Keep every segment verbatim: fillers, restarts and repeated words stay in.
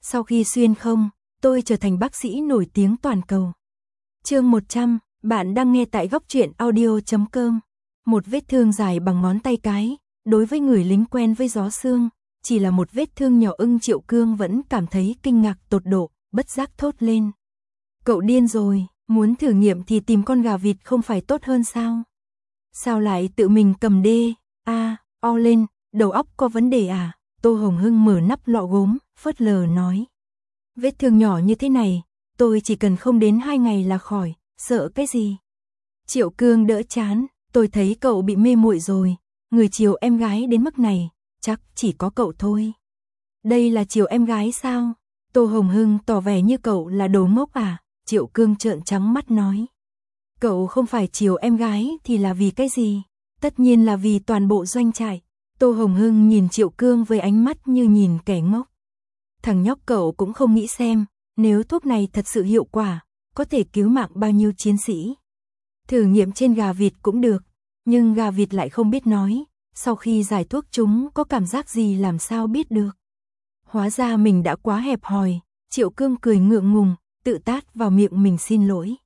Sau khi xuyên không, tôi trở thành bác sĩ nổi tiếng toàn cầu. Chương một trăm, bạn đang nghe tại góc truyện audio chấm com. Một vết thương dài bằng ngón tay cái, đối với người lính quen với gió xương, chỉ là một vết thương nhỏ ưng Triệu Cương vẫn cảm thấy kinh ngạc tột độ, bất giác thốt lên. Cậu điên rồi, muốn thử nghiệm thì tìm con gà vịt không phải tốt hơn sao? Sao lại tự mình cầm đê, a, o lên, đầu óc có vấn đề à? Tô Hồng Hưng mở nắp lọ gốm, phớt lờ nói. Vết thương nhỏ như thế này, tôi chỉ cần không đến hai ngày là khỏi, sợ cái gì? Triệu Cương đỡ chán, tôi thấy cậu bị mê muội rồi, người chiều em gái đến mức này, chắc chỉ có cậu thôi. Đây là chiều em gái sao? Tô Hồng Hưng tỏ vẻ như cậu là đồ ngốc à? Triệu Cương trợn trắng mắt nói. Cậu không phải chiều em gái thì là vì cái gì? Tất nhiên là vì toàn bộ doanh trại. Tô Hồng Hưng nhìn Triệu Cương với ánh mắt như nhìn kẻ ngốc. Thằng nhóc cậu cũng không nghĩ xem, nếu thuốc này thật sự hiệu quả, có thể cứu mạng bao nhiêu chiến sĩ. Thử nghiệm trên gà vịt cũng được, nhưng gà vịt lại không biết nói, sau khi giải thuốc chúng có cảm giác gì làm sao biết được. Hóa ra mình đã quá hẹp hòi, Triệu Cương cười ngượng ngùng, tự tát vào miệng mình xin lỗi.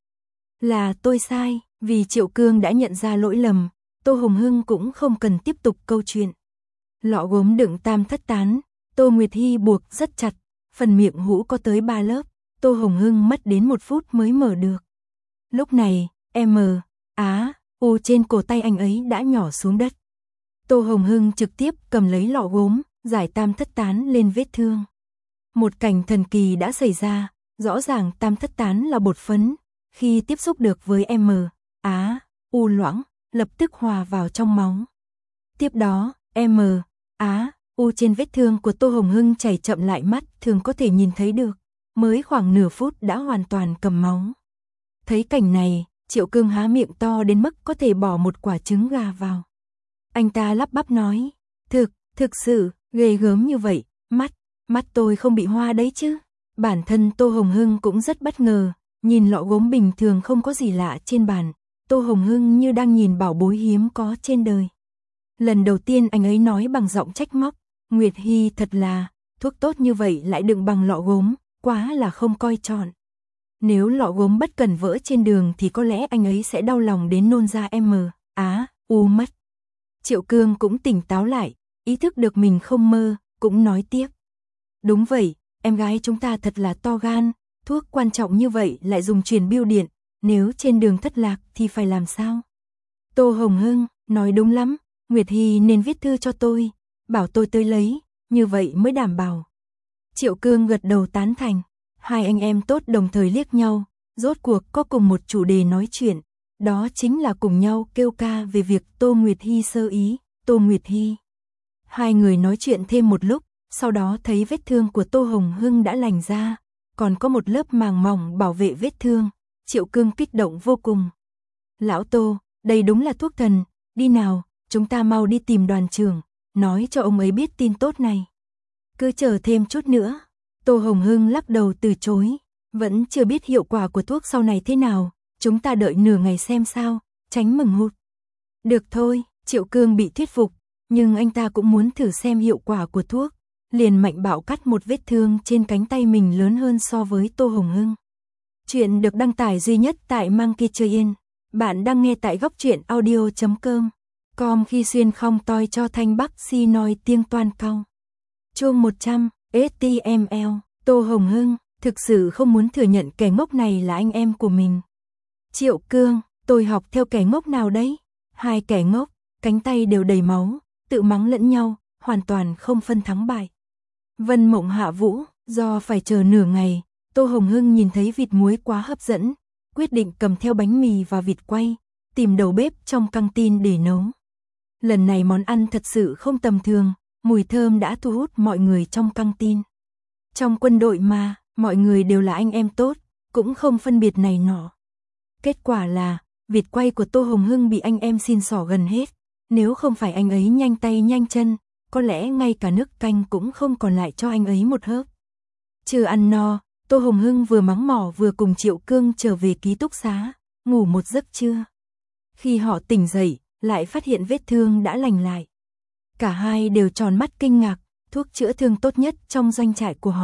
Là tôi sai, vì Triệu Cương đã nhận ra lỗi lầm, Tô Hồng Hưng cũng không cần tiếp tục câu chuyện. Lọ gốm đựng tam thất tán, Tô Nguyệt Hy buộc rất chặt, phần miệng hũ có tới ba lớp, Tô Hồng Hưng mất đến một phút mới mở được. Lúc này, M, Á, U trên cổ tay anh ấy đã nhỏ xuống đất. Tô Hồng Hưng trực tiếp cầm lấy lọ gốm, giải tam thất tán lên vết thương. Một cảnh thần kỳ đã xảy ra, rõ ràng tam thất tán là bột phấn, khi tiếp xúc được với M, Á, U loãng, lập tức hòa vào trong máu. Tiếp đó, M, Á, U trên vết thương của Tô Hồng Hưng chảy chậm lại mắt thường có thể nhìn thấy được, mới khoảng nửa phút đã hoàn toàn cầm máu. Thấy cảnh này, Triệu Cương há miệng to đến mức có thể bỏ một quả trứng gà vào. Anh ta lắp bắp nói, thực, thực sự, ghê gớm như vậy, mắt, mắt tôi không bị hoa đấy chứ. Bản thân Tô Hồng Hưng cũng rất bất ngờ, nhìn lọ gốm bình thường không có gì lạ trên bàn, Tô Hồng Hưng như đang nhìn bảo bối hiếm có trên đời. Lần đầu tiên anh ấy nói bằng giọng trách móc, Nguyệt Hy thật là, thuốc tốt như vậy lại đựng bằng lọ gốm, quá là không coi trọn. Nếu lọ gốm bất cẩn vỡ trên đường thì có lẽ anh ấy sẽ đau lòng đến nôn ra M, Á, U mất. Triệu Cương cũng tỉnh táo lại, ý thức được mình không mơ, cũng nói tiếp. Đúng vậy, em gái chúng ta thật là to gan, thuốc quan trọng như vậy lại dùng truyền bưu điện, nếu trên đường thất lạc thì phải làm sao? Tô Hồng Hưng, nói đúng lắm, Nguyệt Hy nên viết thư cho tôi, bảo tôi tới lấy, như vậy mới đảm bảo. Triệu Cương gật đầu tán thành, hai anh em tốt đồng thời liếc nhau, rốt cuộc có cùng một chủ đề nói chuyện, đó chính là cùng nhau kêu ca về việc Tô Nguyệt Hy sơ ý, Tô Nguyệt Hy. Hai người nói chuyện thêm một lúc, sau đó thấy vết thương của Tô Hồng Hưng đã lành ra, còn có một lớp màng mỏng bảo vệ vết thương, Triệu Cương kích động vô cùng. Lão Tô, đây đúng là thuốc thần, đi nào, chúng ta mau đi tìm đoàn trưởng, nói cho ông ấy biết tin tốt này. Cứ chờ thêm chút nữa. Tô Hồng Hưng lắc đầu từ chối, vẫn chưa biết hiệu quả của thuốc sau này thế nào, chúng ta đợi nửa ngày xem sao, tránh mừng hụt. Được thôi, Triệu Cương bị thuyết phục, nhưng anh ta cũng muốn thử xem hiệu quả của thuốc, liền mạnh bạo cắt một vết thương trên cánh tay mình lớn hơn so với Tô Hồng Hưng. Chuyện được đăng tải duy nhất tại Monkey Chơi Yên, bạn đang nghe tại góc truyện audio chấm com. Com khi xuyên không toi cho thanh bắc si nói tiếng toan cao. Chương một trăm, ét tê em lờ, Tô Hồng Hưng, thực sự không muốn thừa nhận kẻ ngốc này là anh em của mình. Triệu Cương, tôi học theo kẻ ngốc nào đấy? Hai kẻ ngốc, cánh tay đều đầy máu, tự mắng lẫn nhau, hoàn toàn không phân thắng bại. Vân Mộng Hạ Vũ, do phải chờ nửa ngày, Tô Hồng Hưng nhìn thấy vịt muối quá hấp dẫn, quyết định cầm theo bánh mì và vịt quay, tìm đầu bếp trong căng tin để nấu. Lần này món ăn thật sự không tầm thường, mùi thơm đã thu hút mọi người trong căng tin. Trong quân đội mà, mọi người đều là anh em tốt, cũng không phân biệt này nọ. Kết quả là, vịt quay của Tô Hồng Hưng bị anh em xin xỏ gần hết, nếu không phải anh ấy nhanh tay nhanh chân, có lẽ ngay cả nước canh cũng không còn lại cho anh ấy một hớp. Chưa ăn no, Tô Hồng Hưng vừa mắng mỏ vừa cùng Triệu Cương trở về ký túc xá, ngủ một giấc trưa. Khi họ tỉnh dậy, lại phát hiện vết thương đã lành lại. Cả hai đều tròn mắt kinh ngạc, thuốc chữa thương tốt nhất trong doanh trại của họ,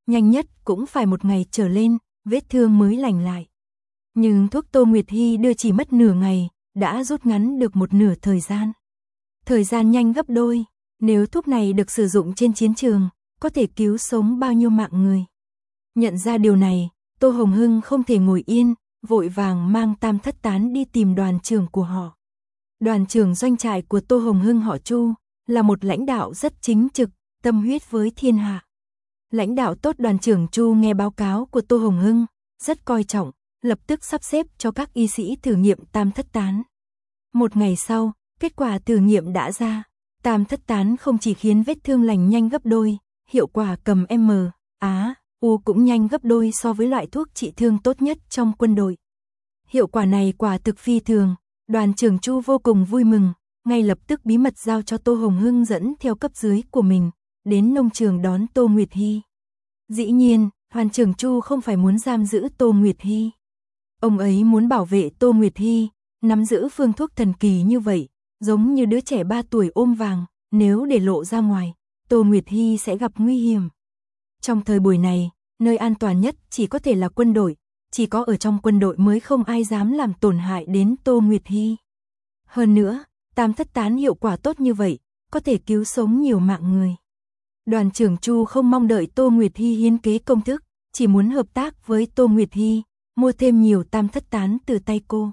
nhanh nhất cũng phải một ngày trở lên, vết thương mới lành lại. Nhưng thuốc Tô Nguyệt Hy đưa chỉ mất nửa ngày, đã rút ngắn được một nửa thời gian. Thời gian nhanh gấp đôi, nếu thuốc này được sử dụng trên chiến trường, có thể cứu sống bao nhiêu mạng người. Nhận ra điều này, Tô Hồng Hưng không thể ngồi yên, vội vàng mang Tam Thất Tán đi tìm đoàn trưởng của họ. Đoàn trưởng doanh trại của Tô Hồng Hưng họ Chu, là một lãnh đạo rất chính trực, tâm huyết với thiên hạ. Lãnh đạo tốt đoàn trưởng Chu nghe báo cáo của Tô Hồng Hưng, rất coi trọng, lập tức sắp xếp cho các y sĩ thử nghiệm Tam Thất Tán. Một ngày sau, kết quả thử nghiệm đã ra. Tam Thất Tán không chỉ khiến vết thương lành nhanh gấp đôi, hiệu quả cầm M, A, U cũng nhanh gấp đôi so với loại thuốc trị thương tốt nhất trong quân đội. Hiệu quả này quả thực phi thường, đoàn trưởng Chu vô cùng vui mừng, ngay lập tức bí mật giao cho Tô Hồng Hưng dẫn theo cấp dưới của mình, đến nông trường đón Tô Nguyệt Hy. Dĩ nhiên, đoàn trưởng Chu không phải muốn giam giữ Tô Nguyệt Hy. Ông ấy muốn bảo vệ Tô Nguyệt Hy, nắm giữ phương thuốc thần kỳ như vậy, giống như đứa trẻ ba tuổi ôm vàng, nếu để lộ ra ngoài, Tô Nguyệt Hy sẽ gặp nguy hiểm. Trong thời buổi này, nơi an toàn nhất chỉ có thể là quân đội, chỉ có ở trong quân đội mới không ai dám làm tổn hại đến Tô Nguyệt Hy. Hơn nữa, Tam Thất Tán hiệu quả tốt như vậy, có thể cứu sống nhiều mạng người. Đoàn trưởng Chu không mong đợi Tô Nguyệt Hy hiến kế công thức, chỉ muốn hợp tác với Tô Nguyệt Hy, mua thêm nhiều Tam Thất Tán từ tay cô.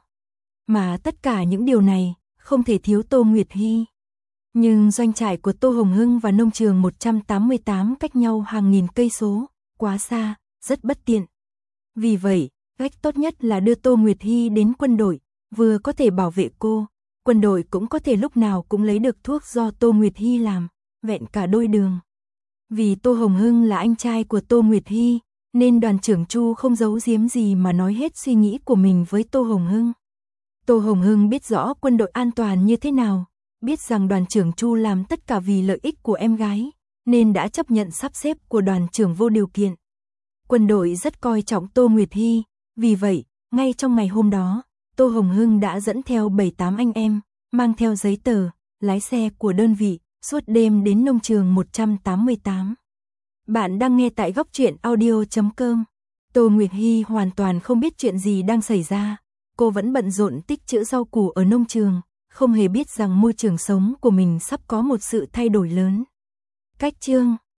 Mà tất cả những điều này, không thể thiếu Tô Nguyệt Hy. Nhưng doanh trại của Tô Hồng Hưng và nông trường một trăm tám mươi tám cách nhau hàng nghìn cây số, quá xa, rất bất tiện. Vì vậy, cách tốt nhất là đưa Tô Nguyệt Hy đến quân đội, vừa có thể bảo vệ cô, quân đội cũng có thể lúc nào cũng lấy được thuốc do Tô Nguyệt Hy làm, vẹn cả đôi đường. Vì Tô Hồng Hưng là anh trai của Tô Nguyệt Hy, nên đoàn trưởng Chu không giấu giếm gì mà nói hết suy nghĩ của mình với Tô Hồng Hưng. Tô Hồng Hưng biết rõ quân đội an toàn như thế nào, biết rằng đoàn trưởng Chu làm tất cả vì lợi ích của em gái, nên đã chấp nhận sắp xếp của đoàn trưởng vô điều kiện. Quân đội rất coi trọng Tô Nguyệt Hy, vì vậy, ngay trong ngày hôm đó, Tô Hồng Hưng đã dẫn theo bảy tám anh em, mang theo giấy tờ, lái xe của đơn vị, suốt đêm đến nông trường một trăm tám mươi tám. Bạn đang nghe tại góc truyện audio chấm com. Tô Nguyệt Hy hoàn toàn không biết chuyện gì đang xảy ra, cô vẫn bận rộn tích trữ rau củ ở nông trường, không hề biết rằng môi trường sống của mình sắp có một sự thay đổi lớn. Cách chương